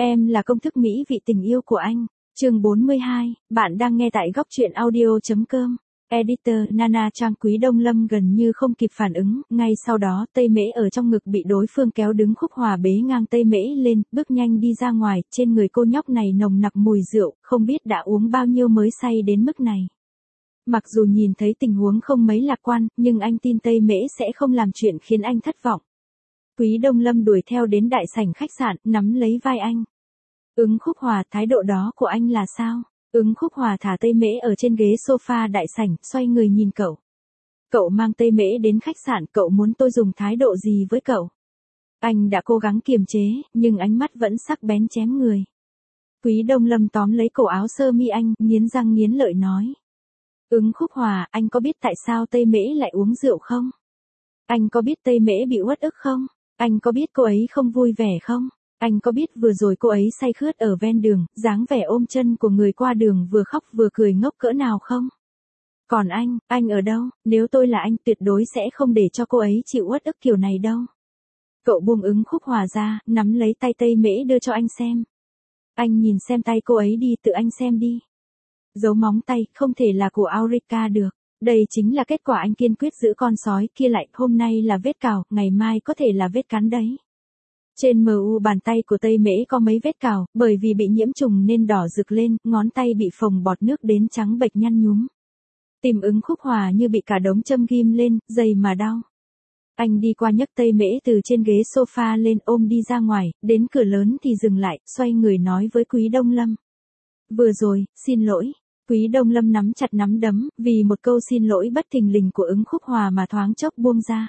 Em là công thức mỹ vị tình yêu của anh. Chương 42, bạn đang nghe tại góc truyện audio.com. Editor Nana Trang. Quý Đông Lâm gần như không kịp phản ứng, ngay sau đó Tây Mễ ở trong ngực bị đối phương kéo đứng. Khúc Hòa bế ngang Tây Mễ lên, bước nhanh đi ra ngoài. Trên người cô nhóc này nồng nặc mùi rượu, không biết đã uống bao nhiêu mới say đến mức này. Mặc dù nhìn thấy tình huống không mấy lạc quan, nhưng anh tin Tây Mễ sẽ không làm chuyện khiến anh thất vọng. Quý Đông Lâm đuổi theo đến đại sảnh khách sạn, nắm lấy vai anh. Khúc Hòa, thái độ đó của anh là sao? Khúc Hòa thả Tây Mễ ở trên ghế sofa đại sảnh, xoay người nhìn cậu. Cậu mang Tây Mễ đến khách sạn, cậu muốn tôi dùng thái độ gì với cậu? Anh đã cố gắng kiềm chế, nhưng ánh mắt vẫn sắc bén chém người. Quý Đông Lâm tóm lấy cổ áo sơ mi anh, nghiến răng nghiến lợi nói. Khúc Hòa, anh có biết tại sao Tây Mễ lại uống rượu không? Anh có biết Tây Mễ bị uất ức không? Anh có biết cô ấy không vui vẻ không? Anh có biết vừa rồi cô ấy say khướt ở ven đường, dáng vẻ ôm chân của người qua đường vừa khóc vừa cười ngốc cỡ nào không? Còn anh ở đâu? Nếu tôi là anh tuyệt đối sẽ không để cho cô ấy chịu uất ức kiểu này đâu. Cậu buông Khúc Hòa ra, nắm lấy tay Tây Mễ đưa cho anh xem. Anh nhìn xem tay cô ấy đi, tự anh xem đi. Dấu móng tay không thể là của Aurica được. Đây chính là kết quả anh kiên quyết giữ con sói kia lại. Hôm nay là vết cào, ngày mai có thể là vết cắn đấy. Trên mu bàn tay của Tây Mễ có mấy vết cào, bởi vì bị nhiễm trùng nên đỏ rực lên, ngón tay bị phồng bọt nước đến trắng bệch nhăn nhúm. Tim Khúc Hòa như bị cả đống châm ghim lên, dày mà đau. Anh đi qua nhấc Tây Mễ từ trên ghế sofa lên ôm đi ra ngoài, đến cửa lớn thì dừng lại, xoay người nói với Quý Đông Lâm. Vừa rồi, xin lỗi. Quý Đông Lâm nắm chặt nắm đấm, vì một câu xin lỗi bất thình lình của Khúc Hòa mà thoáng chốc buông ra.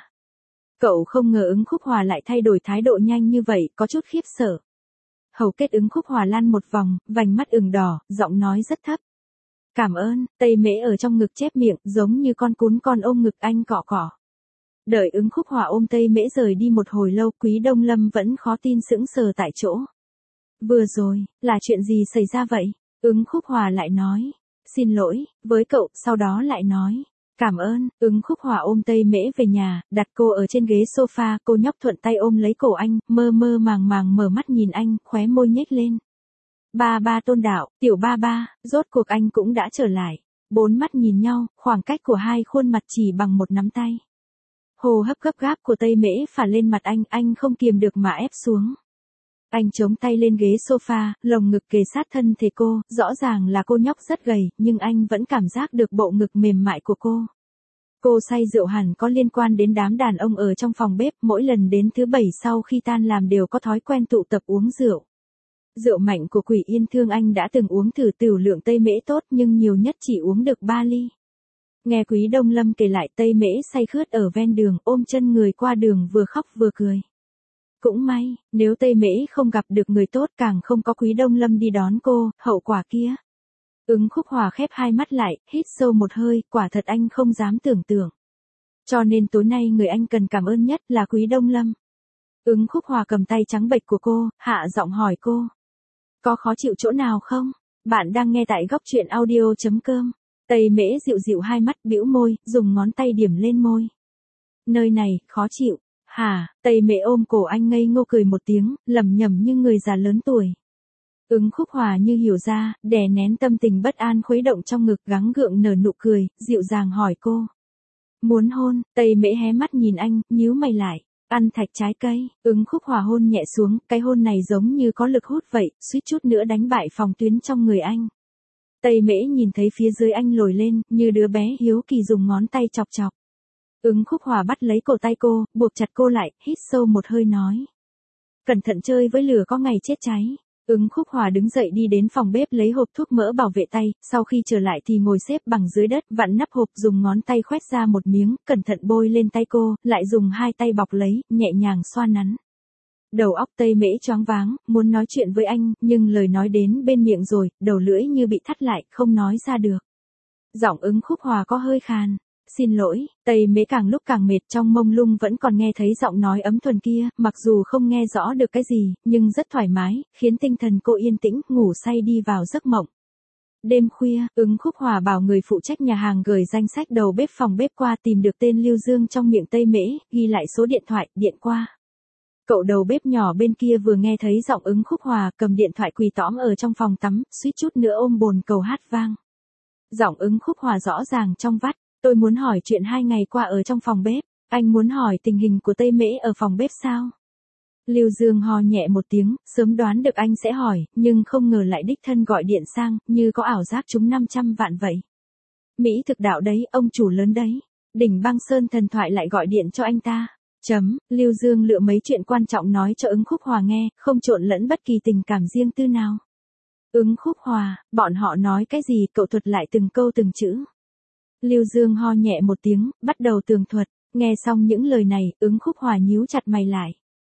Cậu không ngờ Khúc Hòa lại thay đổi thái độ nhanh như vậy, có chút khiếp sợ. Hầu kết Khúc Hòa lăn một vòng, vành mắt ửng đỏ, giọng nói rất thấp. Cảm ơn. Tây Mễ ở trong ngực chép miệng, giống như con cún con ôm ngực anh cọ cọ. Đợi Khúc Hòa ôm Tây Mễ rời đi một hồi lâu, Quý Đông Lâm vẫn khó tin sững sờ tại chỗ. Vừa rồi, là chuyện gì xảy ra vậy? Khúc Hòa lại nói. Xin lỗi, với cậu, sau đó lại nói. Cảm ơn. Khúc Hòa ôm Tây Mễ về nhà, đặt cô ở trên ghế sofa, cô nhóc thuận tay ôm lấy cổ anh, mơ mơ màng màng mở mắt nhìn anh, khóe môi nhếch lên. Ba Tôn Đạo, tiểu ba, rốt cuộc anh cũng đã trở lại. Bốn mắt nhìn nhau, khoảng cách của hai khuôn mặt chỉ bằng một nắm tay. Hô hấp gấp gáp của Tây Mễ phả lên mặt anh không kiềm được mà ép xuống. Anh chống tay lên ghế sofa, lồng ngực kề sát thân thể cô, rõ ràng là cô nhóc rất gầy, nhưng anh vẫn cảm giác được bộ ngực mềm mại của cô. Cô say rượu hẳn có liên quan đến đám đàn ông ở trong phòng bếp, mỗi lần đến thứ bảy sau khi tan làm đều có thói quen tụ tập uống rượu. Rượu mạnh của Quỷ Yên Thương anh đã từng uống thử, tửu lượng Tây Mễ tốt nhưng nhiều nhất chỉ uống được 3 ly. Nghe Quý Đông Lâm kể lại, Tây Mễ say khướt ở ven đường, ôm chân người qua đường vừa khóc vừa cười. Cũng may, nếu Tây Mễ không gặp được người tốt, càng không có Quý Đông Lâm đi đón cô, hậu quả kia. Khúc Hòa khép hai mắt lại, hít sâu một hơi, quả thật anh không dám tưởng tượng. Cho nên tối nay người anh cần cảm ơn nhất là Quý Đông Lâm. Khúc Hòa cầm tay trắng bệch của cô, hạ giọng hỏi cô. Có khó chịu chỗ nào không? Bạn đang nghe tại góc truyện audio.com. Tây Mễ dịu dịu hai mắt, bĩu môi, dùng ngón tay điểm lên môi. Nơi này, khó chịu. Hả? Tây Mễ ôm cổ anh ngây ngô cười một tiếng, lẩm nhẩm như người già lớn tuổi. Khúc Hòa như hiểu ra, đè nén tâm tình bất an khuấy động trong ngực, gắng gượng nở nụ cười, dịu dàng hỏi cô. Muốn hôn? Tây Mễ hé mắt nhìn anh, nhíu mày lại. Ăn thạch trái cây. Khúc Hòa hôn nhẹ xuống, cái hôn này giống như có lực hút vậy, suýt chút nữa đánh bại phòng tuyến trong người anh. Tây Mễ nhìn thấy phía dưới anh lồi lên, như đứa bé hiếu kỳ dùng ngón tay chọc chọc. Khúc Hòa bắt lấy cổ tay cô, buộc chặt cô lại, hít sâu một hơi nói. Cẩn thận chơi với lửa có ngày chết cháy. Khúc Hòa đứng dậy đi đến phòng bếp lấy hộp thuốc mỡ bảo vệ tay, sau khi trở lại thì ngồi xếp bằng dưới đất, vặn nắp hộp, dùng ngón tay khoét ra một miếng, cẩn thận bôi lên tay cô, lại dùng hai tay bọc lấy, nhẹ nhàng xoa nắn. Đầu óc Tây Mễ choáng váng, muốn nói chuyện với anh, nhưng lời nói đến bên miệng rồi, đầu lưỡi như bị thắt lại, không nói ra được. Giọng Khúc Hòa có hơi khàn. Xin lỗi. Tây Mễ càng lúc càng mệt, trong mông lung vẫn còn nghe thấy giọng nói ấm thuần kia, mặc dù không nghe rõ được cái gì, nhưng rất thoải mái, khiến tinh thần cô yên tĩnh, ngủ say đi vào giấc mộng. Đêm khuya, Khúc Hòa bảo người phụ trách nhà hàng gửi danh sách đầu bếp phòng bếp qua, tìm được tên Lưu Dương trong miệng Tây Mễ, ghi lại số điện thoại, điện qua. Cậu đầu bếp nhỏ bên kia vừa nghe thấy giọng Ứng Khúc Hòa, cầm điện thoại quỳ tõm ở trong phòng tắm, suýt chút nữa ôm bồn cầu hát vang. Giọng Ứng Khúc Hòa rõ ràng trong vắt, tôi muốn hỏi chuyện 2 ngày qua ở trong phòng bếp, anh muốn hỏi tình hình của Tây Mễ ở phòng bếp sao? Lưu Dương ho nhẹ một tiếng, sớm đoán được anh sẽ hỏi, nhưng không ngờ lại đích thân gọi điện sang, như có ảo giác trúng 500 vạn vậy. Mỹ thực đạo đấy, ông chủ lớn đấy. Đỉnh Băng Sơn thần thoại lại gọi điện cho anh ta. Lưu Dương lựa mấy chuyện quan trọng nói cho Ứng Khúc Hòa nghe, không trộn lẫn bất kỳ tình cảm riêng tư nào. Ứng Khúc Hòa, bọn họ nói cái gì, cậu thuật lại từng câu từng chữ. Lưu Dương ho nhẹ một tiếng, bắt đầu tường thuật, nghe xong những lời này, Ứng Khúc Hòa nhíu chặt mày lại.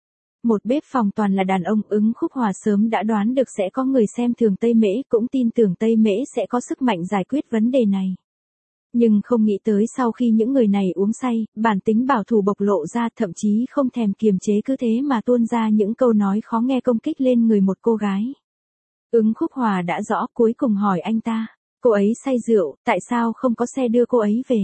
Một bếp phòng toàn là đàn ông, Ứng Khúc Hòa sớm đã đoán được sẽ có người xem thường Tây Mễ, cũng tin tưởng Tây Mễ sẽ có sức mạnh giải quyết vấn đề này. Nhưng không nghĩ tới sau khi những người này uống say, bản tính bảo thủ bộc lộ ra, thậm chí không thèm kiềm chế, cứ thế mà tuôn ra những câu nói khó nghe công kích lên người một cô gái. Ứng Khúc Hòa đã rõ, cuối cùng hỏi anh ta, cô ấy say rượu, tại sao không có xe đưa cô ấy về?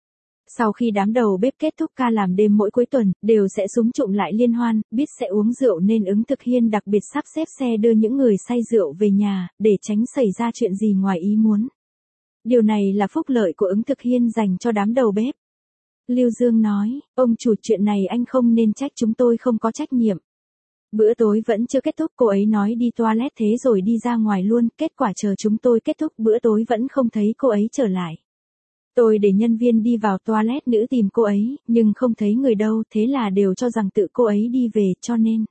Sau khi đám đầu bếp kết thúc ca làm đêm mỗi cuối tuần, đều sẽ xúm trụm lại liên hoan, biết sẽ uống rượu nên Ứng Thực Hiên đặc biệt sắp xếp xe đưa những người say rượu về nhà, để tránh xảy ra chuyện gì ngoài ý muốn. Điều này là phúc lợi của Ứng Thực Hiên dành cho đám đầu bếp. Lưu Dương nói, ông chủ, chuyện này anh không nên trách chúng tôi không có trách nhiệm. Bữa tối vẫn chưa kết thúc, cô ấy nói đi toilet thế rồi đi ra ngoài luôn, kết quả chờ chúng tôi kết thúc bữa tối vẫn không thấy cô ấy trở lại. Tôi để nhân viên đi vào toilet nữ tìm cô ấy, nhưng không thấy người đâu, thế là đều cho rằng tự cô ấy đi về, cho nên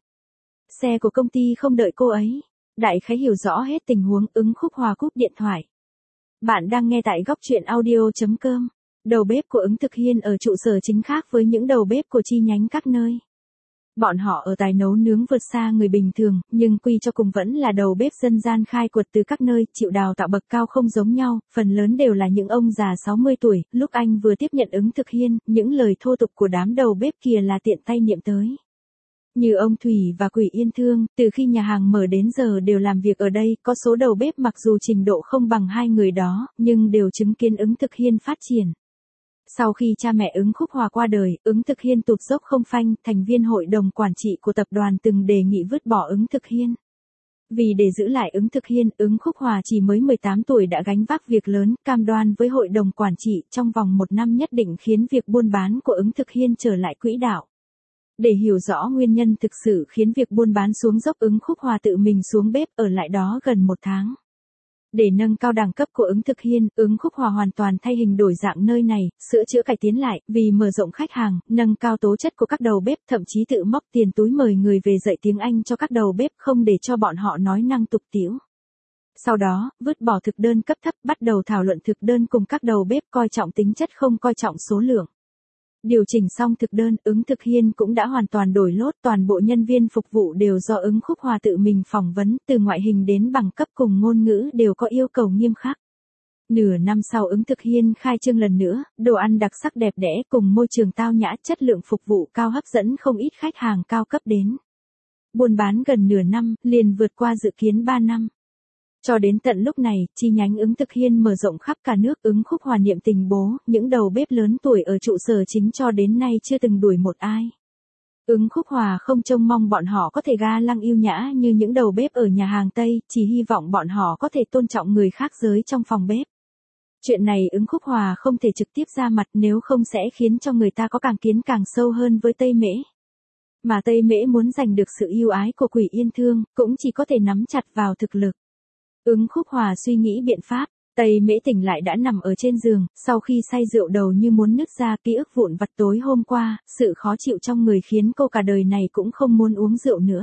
xe của công ty không đợi cô ấy. Đại khái hiểu rõ hết tình huống, Ứng Khúc Hòa cúp điện thoại. Bạn đang nghe tại góc truyện audio.com. Đầu bếp của Ứng Thực Hiên ở trụ sở chính khác với những đầu bếp của chi nhánh các nơi. Bọn họ ở tài nấu nướng vượt xa người bình thường, nhưng quy cho cùng vẫn là đầu bếp dân gian khai quật từ các nơi, chịu đào tạo bậc cao không giống nhau, phần lớn đều là những ông già 60 tuổi, lúc anh vừa tiếp nhận Ứng Thực Hiên, những lời thô tục của đám đầu bếp kia là tiện tay niệm tới. Như ông Thủy và Quỷ Yên Thương, từ khi nhà hàng mở đến giờ đều làm việc ở đây, có số đầu bếp mặc dù trình độ không bằng hai người đó, nhưng đều chứng kiến Ứng Thực Hiên phát triển. Sau khi cha mẹ Ứng Khúc Hòa qua đời, Ứng Thực Hiên tụt dốc không phanh, thành viên hội đồng quản trị của tập đoàn từng đề nghị vứt bỏ Ứng Thực Hiên. Vì để giữ lại Ứng Thực Hiên, Ứng Khúc Hòa chỉ mới 18 tuổi đã gánh vác việc lớn, cam đoan với hội đồng quản trị trong vòng 1 năm nhất định khiến việc buôn bán của Ứng Thực Hiên trở lại quỹ đạo. Để hiểu rõ nguyên nhân thực sự khiến việc buôn bán xuống dốc, Ứng Khúc Hòa tự mình xuống bếp ở lại đó gần 1 tháng. Để nâng cao đẳng cấp của Ứng Thực Hiên, Ứng Khúc Hòa hoàn toàn thay hình đổi dạng nơi này, sửa chữa cải tiến lại, vì mở rộng khách hàng, nâng cao tố chất của các đầu bếp, thậm chí tự móc tiền túi mời người về dạy tiếng Anh cho các đầu bếp, không để cho bọn họ nói năng tục tĩu. Sau đó, vứt bỏ thực đơn cấp thấp, bắt đầu thảo luận thực đơn cùng các đầu bếp, coi trọng tính chất không coi trọng số lượng. Điều chỉnh xong thực đơn, Ứng Thực Hiên cũng đã hoàn toàn đổi lốt, toàn bộ nhân viên phục vụ đều do Ứng Khúc Hòa tự mình phỏng vấn, từ ngoại hình đến bằng cấp cùng ngôn ngữ đều có yêu cầu nghiêm khắc. Nửa năm sau Ứng Thực Hiên khai trương lần nữa, đồ ăn đặc sắc đẹp đẽ cùng môi trường tao nhã, chất lượng phục vụ cao hấp dẫn không ít khách hàng cao cấp đến. Buôn bán gần nửa năm, liền vượt qua dự kiến 3 năm. Cho đến tận lúc này, chi nhánh Ứng Thực Hiên mở rộng khắp cả nước. Ứng Khúc Hòa niệm tình bố, những đầu bếp lớn tuổi ở trụ sở chính cho đến nay chưa từng đuổi một ai. Ứng Khúc Hòa không trông mong bọn họ có thể ga lăng yêu nhã như những đầu bếp ở nhà hàng Tây, chỉ hy vọng bọn họ có thể tôn trọng người khác giới trong phòng bếp. Chuyện này Ứng Khúc Hòa không thể trực tiếp ra mặt, nếu không sẽ khiến cho người ta có càng kiến càng sâu hơn với Tây Mễ. Mà Tây Mễ muốn giành được sự yêu ái của Quỷ Yên Thương, cũng chỉ có thể nắm chặt vào thực lực. Ứng Khúc Hòa suy nghĩ biện pháp, Tây Mễ tỉnh lại đã nằm ở trên giường, sau khi say rượu đầu như muốn nứt ra, ký ức vụn vặt tối hôm qua, sự khó chịu trong người khiến cô cả đời này cũng không muốn uống rượu nữa.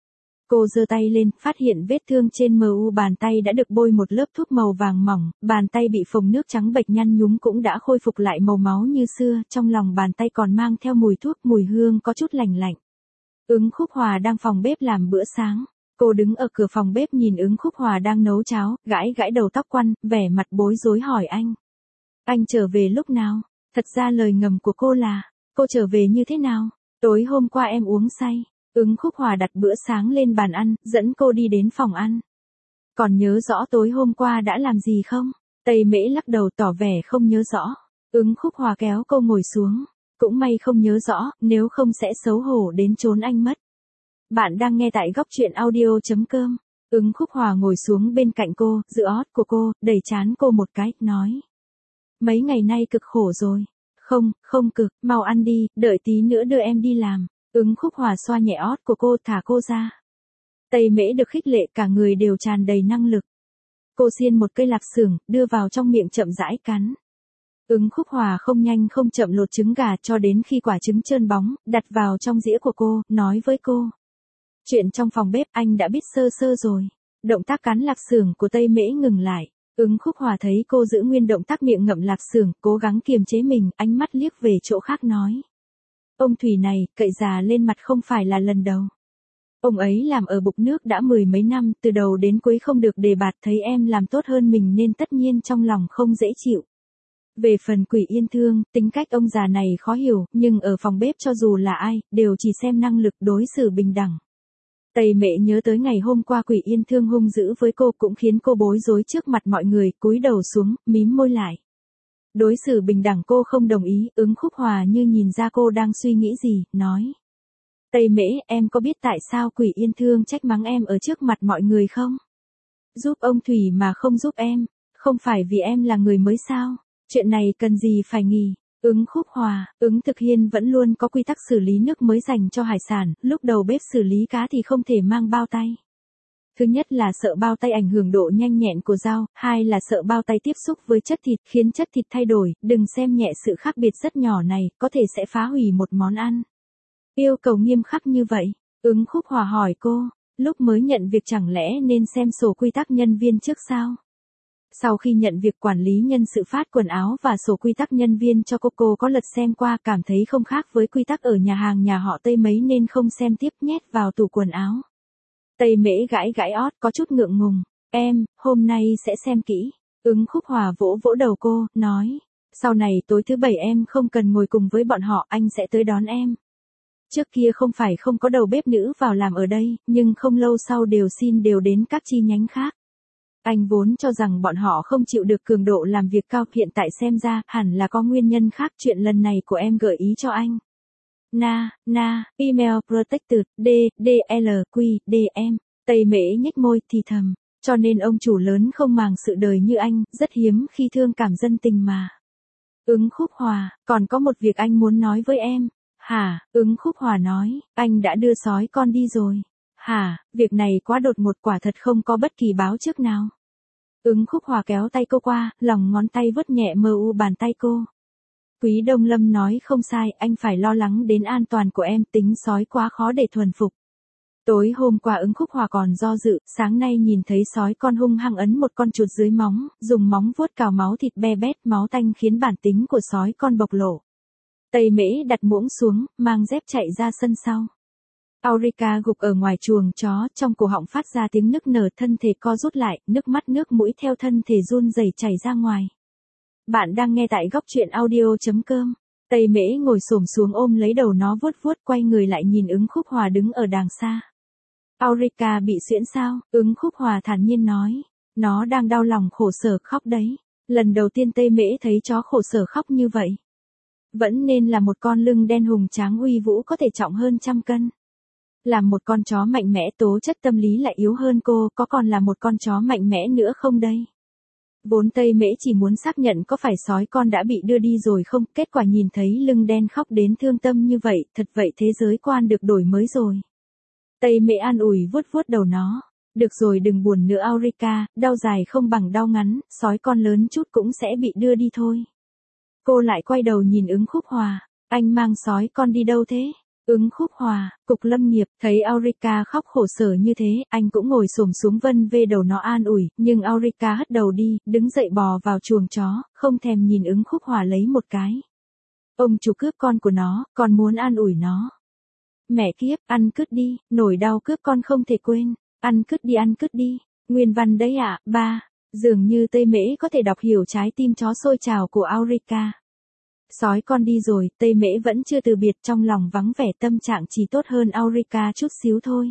Cô giơ tay lên, phát hiện vết thương trên mu bàn tay đã được bôi một lớp thuốc màu vàng mỏng, bàn tay bị phồng nước trắng bệch nhăn nhúm cũng đã khôi phục lại màu máu như xưa, trong lòng bàn tay còn mang theo mùi thuốc, mùi hương có chút lành lạnh. Ứng Khúc Hòa đang phòng bếp làm bữa sáng. Cô đứng ở cửa phòng bếp nhìn Ứng Khúc Hòa đang nấu cháo, gãi gãi đầu tóc quăn, vẻ mặt bối rối hỏi anh. Anh trở về lúc nào? Thật ra lời ngầm của cô là, cô trở về như thế nào? Tối hôm qua em uống say. Ứng Khúc Hòa đặt bữa sáng lên bàn ăn, dẫn cô đi đến phòng ăn. Còn nhớ rõ tối hôm qua đã làm gì không? Tây Mễ lắc đầu tỏ vẻ không nhớ rõ. Ứng Khúc Hòa kéo cô ngồi xuống. Cũng may không nhớ rõ, nếu không sẽ xấu hổ đến trốn anh mất. Bạn đang nghe tại góc truyện audio.com. Ứng Khúc Hòa ngồi xuống bên cạnh cô, giữ ót của cô, đẩy trán cô một cái, nói. Mấy ngày nay cực khổ rồi. Không cực, mau ăn đi, đợi tí nữa đưa em đi làm. Ứng Khúc Hòa xoa nhẹ ót của cô, thả cô ra. Tây Mễ được khích lệ, cả người đều tràn đầy năng lực. Cô xiên một cây lạp xưởng, đưa vào trong miệng chậm rãi cắn. Ứng Khúc Hòa không nhanh không chậm lột trứng gà cho đến khi quả trứng trơn bóng, đặt vào trong dĩa của cô, nói với cô. Chuyện trong phòng bếp anh đã biết sơ sơ rồi. Động tác cắn lạp xưởng của Tây Mễ ngừng lại. Ứng Khúc Hòa thấy cô giữ nguyên động tác miệng ngậm lạp xưởng, cố gắng kiềm chế mình, ánh mắt liếc về chỗ khác nói. Ông Thủy này, cậy già lên mặt không phải là lần đầu. Ông ấy làm ở bục nước đã 10 mấy năm, từ đầu đến cuối không được đề bạt, thấy em làm tốt hơn mình nên tất nhiên trong lòng không dễ chịu. Về phần Quỷ Yên Thương, tính cách ông già này khó hiểu, nhưng ở phòng bếp cho dù là ai, đều chỉ xem năng lực đối xử bình đẳng. Tây Mễ nhớ tới ngày hôm qua Quỷ Yên Thương hung dữ với cô cũng khiến cô bối rối trước mặt mọi người, cúi đầu xuống, mím môi lại. Đối xử bình đẳng cô không đồng ý, Ứng Khúc Hòa như nhìn ra cô đang suy nghĩ gì, nói. Tây Mễ, em có biết tại sao Quỷ Yên Thương trách mắng em ở trước mặt mọi người không? Giúp ông Thủy mà không giúp em, không phải vì em là người mới sao? Chuyện này cần gì phải nghỉ. Ứng Khúc Hòa, Ứng Thực Hiên vẫn luôn có quy tắc xử lý nước mới dành cho hải sản, lúc đầu bếp xử lý cá thì không thể mang bao tay. Thứ nhất là sợ bao tay ảnh hưởng độ nhanh nhẹn của dao, hai là sợ bao tay tiếp xúc với chất thịt khiến chất thịt thay đổi, đừng xem nhẹ sự khác biệt rất nhỏ này, có thể sẽ phá hủy một món ăn. Yêu cầu nghiêm khắc như vậy, Ứng Khúc Hòa hỏi cô, lúc mới nhận việc chẳng lẽ nên xem sổ quy tắc nhân viên trước sao? Sau khi nhận việc quản lý nhân sự phát quần áo và sổ quy tắc nhân viên cho cô có lật xem qua cảm thấy không khác với quy tắc ở nhà hàng nhà họ Tây mấy nên không xem tiếp nhét vào tủ quần áo. Tây Mễ gãi ót có chút ngượng ngùng, em, hôm nay sẽ xem kỹ. Ứng Khúc Hòa vỗ vỗ đầu cô, nói, sau này tối thứ bảy em không cần ngồi cùng với bọn họ, anh sẽ tới đón em. Trước kia không phải không có đầu bếp nữ vào làm ở đây, nhưng không lâu sau đều đến các chi nhánh khác. Anh vốn cho rằng bọn họ không chịu được cường độ làm việc cao, hiện tại xem ra, hẳn là có nguyên nhân khác, chuyện lần này của em gợi ý cho anh. Email protected, DLQDM, Tây Mễ nhếch môi, thì thầm, cho nên ông chủ lớn không màng sự đời như anh, rất hiếm khi thương cảm dân tình mà. Ứng Khúc Hòa, còn có một việc anh muốn nói với em. Hả? Ứng Khúc Hòa nói, anh đã đưa sói con đi rồi. Hả, việc này quá đột ngột, quả thật không có bất kỳ báo trước nào. Ứng Khúc Hòa kéo tay cô qua, lòng ngón tay vuốt nhẹ mờ u bàn tay cô. Quý Đông Lâm nói không sai, anh phải lo lắng đến an toàn của em, tính sói quá khó để thuần phục. Tối hôm qua Ứng Khúc Hòa còn do dự, sáng nay nhìn thấy sói con hung hăng ấn một con chuột dưới móng, dùng móng vuốt cào máu thịt be bét, máu tanh khiến bản tính của sói con bộc lộ. Tây Mễ đặt muỗng xuống, mang dép chạy ra sân sau. Aurica gục ở ngoài chuồng chó, trong cổ họng phát ra tiếng nức nở, thân thể co rút lại, nước mắt nước mũi theo thân thể run rẩy chảy ra ngoài. Bạn đang nghe tại góc truyện audio.com. Tây Mễ ngồi xổm xuống ôm lấy đầu nó vuốt vuốt, quay người lại nhìn Ứng Khúc Hòa đứng ở đàng xa. Aurica bị suyễn sao? Ứng Khúc Hòa thản nhiên nói. Nó đang đau lòng khổ sở khóc đấy. Lần đầu tiên Tây Mễ thấy chó khổ sở khóc như vậy. Vẫn nên là một con lưng đen hùng tráng uy vũ có thể trọng hơn 100 cân. Làm một con chó mạnh mẽ tố chất tâm lý lại yếu hơn cô, có còn là một con chó mạnh mẽ nữa không đây? Vốn Tây Mễ chỉ muốn xác nhận có phải sói con đã bị đưa đi rồi không, kết quả nhìn thấy lưng đen khóc đến thương tâm như vậy, thật vậy thế giới quan được đổi mới rồi. Tây Mễ an ủi vuốt vuốt đầu nó. Được rồi, đừng buồn nữa Aurica, đau dài không bằng đau ngắn, sói con lớn chút cũng sẽ bị đưa đi thôi. Cô lại quay đầu nhìn Ứng Khúc Hòa, anh mang sói con đi đâu thế? Ứng Khúc Hòa, cục lâm nghiệp, thấy Aurica khóc khổ sở như thế, anh cũng ngồi xổm xuống vân vê đầu nó an ủi, nhưng Aurica hất đầu đi, đứng dậy bò vào chuồng chó, không thèm nhìn Ứng Khúc Hòa lấy một cái. Ông chủ cướp con của nó, còn muốn an ủi nó. Mẹ kiếp, ăn cứt đi, nỗi đau cướp con không thể quên, ăn cứt đi, nguyên văn đấy ạ, ba. Dường như Tây Mễ có thể đọc hiểu trái tim chó sôi trào của Aurica. Sói con đi rồi, Tây Mễ vẫn chưa từ biệt, trong lòng vắng vẻ, tâm trạng chỉ tốt hơn Aurica chút xíu thôi.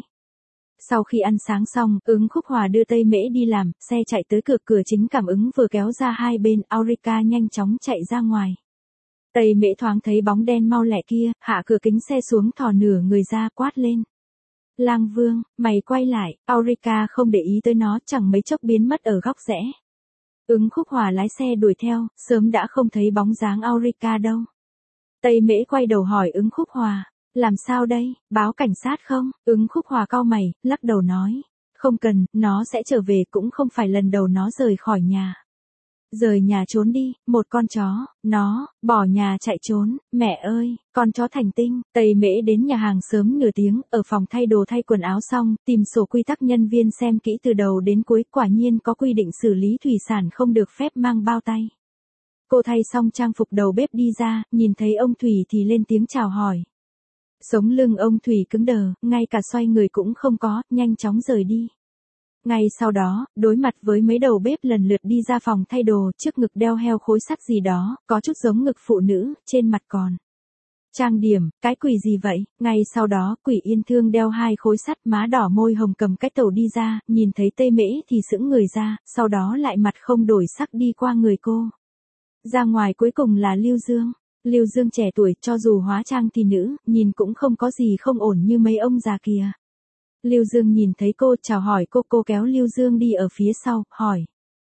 Sau khi ăn sáng xong, Ứng Khúc Hòa đưa Tây Mễ đi làm, xe chạy tới cửa chính, cảm ứng vừa kéo ra hai bên, Aurica nhanh chóng chạy ra ngoài. Tây Mễ thoáng thấy bóng đen mau lẹ kia, hạ cửa kính xe xuống, thò nửa người ra, quát lên. Lang Vương, mày quay lại, Aurica không để ý tới nó, chẳng mấy chốc biến mất ở góc rẽ. Ứng Khúc Hòa lái xe đuổi theo, sớm đã không thấy bóng dáng Aurica đâu. Tây Mễ quay đầu hỏi Ứng Khúc Hòa, làm sao đây, báo cảnh sát không? Ứng Khúc Hòa cau mày, lắc đầu nói, không cần, nó sẽ trở về, cũng không phải lần đầu nó rời khỏi nhà. Rời nhà trốn đi, một con chó, nó, bỏ nhà chạy trốn, mẹ ơi, con chó thành tinh. Tây Mễ đến nhà hàng sớm nửa tiếng, ở phòng thay đồ thay quần áo xong, tìm sổ quy tắc nhân viên xem kỹ từ đầu đến cuối, quả nhiên có quy định xử lý thủy sản không được phép mang bao tay. Cô thay xong trang phục đầu bếp đi ra, nhìn thấy ông Thủy thì lên tiếng chào hỏi. Sống lưng ông Thủy cứng đờ, ngay cả xoay người cũng không có, nhanh chóng rời đi. Ngay sau đó, đối mặt với mấy đầu bếp lần lượt đi ra phòng thay đồ, trước ngực đeo heo khối sắt gì đó, có chút giống ngực phụ nữ, trên mặt còn trang điểm, cái quỷ gì vậy? Ngay sau đó, Quỷ Yên Thương đeo 2 khối sắt, má đỏ môi hồng cầm cái tẩu đi ra, nhìn thấy Tây Mễ thì sững người ra, sau đó lại mặt không đổi sắc đi qua người cô. Ra ngoài cuối cùng là Lưu Dương. Lưu Dương trẻ tuổi, cho dù hóa trang thì nữ, nhìn cũng không có gì không ổn như mấy ông già kìa. Lưu Dương nhìn thấy cô, chào hỏi cô kéo Lưu Dương đi ở phía sau, hỏi.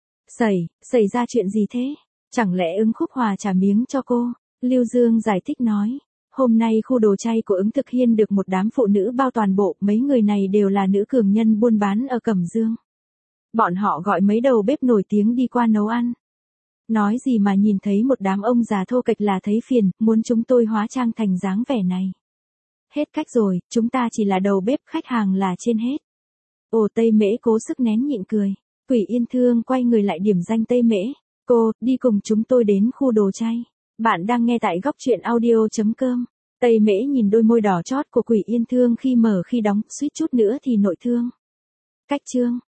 Xảy ra chuyện gì thế? Chẳng lẽ Ứng Khúc Hòa trả miếng cho cô? Lưu Dương giải thích nói. Hôm nay khu đồ chay của Ứng Thực Hiên được một đám phụ nữ bao toàn bộ, mấy người này đều là nữ cường nhân buôn bán ở Cẩm Dương. Bọn họ gọi mấy đầu bếp nổi tiếng đi qua nấu ăn. Nói gì mà nhìn thấy một đám ông già thô kệch là thấy phiền, muốn chúng tôi hóa trang thành dáng vẻ này. Hết cách rồi, chúng ta chỉ là đầu bếp, khách hàng là trên hết. Ồ, Tây Mễ cố sức nén nhịn cười. Quỷ Yên Thương quay người lại điểm danh Tây Mễ. Cô, đi cùng chúng tôi đến khu đồ chay. Bạn đang nghe tại góc truyện audio.com. Tây Mễ nhìn đôi môi đỏ chót của Quỷ Yên Thương khi mở khi đóng, suýt chút nữa thì nội thương. Cách chương.